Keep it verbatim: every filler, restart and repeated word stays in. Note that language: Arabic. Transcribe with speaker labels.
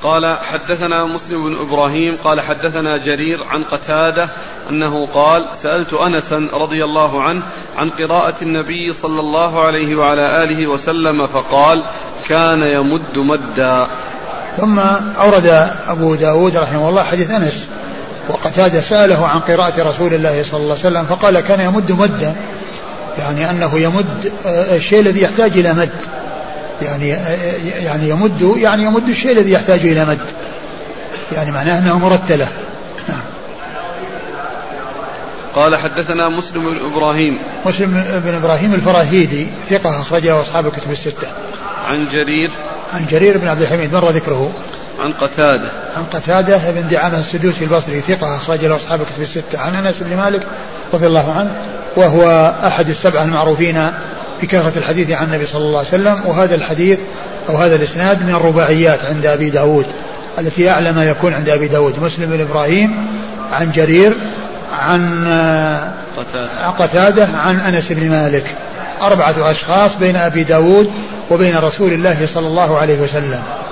Speaker 1: قال حدثنا مسلم بن إبراهيم قال حدثنا جرير عن قتادة أنه قال سألت أنسا رضي الله عنه عن قراءة النبي صلى الله عليه وعلى آله وسلم فقال كان يمد مدا.
Speaker 2: ثم أورد أبو داود رحمه الله حديث أنس وقتادة سأله عن قراءة رسول الله صلى الله عليه وسلم فقال كان يمد مدا، يعني أنه يمد الشيء الذي يحتاج إلى مد، يعني يعني يمد يعني يمد الشيء الذي يحتاج إلى مد، يعني معناه أنه مرتلة. نعم.
Speaker 1: قال حدثنا مسلم بن إبراهيم
Speaker 2: مسلم بن إبراهيم الفراهيدي ثقة أخرجه أصحاب الكتب الستة.
Speaker 1: عن جرير
Speaker 2: عن جرير بن عبد الحميد مر ذكره.
Speaker 1: عن قتادة
Speaker 2: عن قتادة بن دعامة السدوسي البصري ثقة أخرج له أصحاب الكتب الستة. عن أنس بن مالك رضي الله عنه وهو أحد السبعة المعروفين بكثرة الحديث عن النبي صلى الله عليه وسلم، وهذا الحديث أو هذا الإسناد من الرباعيات عند أبي داود التي أعلى ما يكون عند أبي داود. مسلم بن إبراهيم عن جرير عن قتادة عن أنس بن مالك، أربعة أشخاص بين أبي داود وبين رسول الله صلى الله عليه وسلم.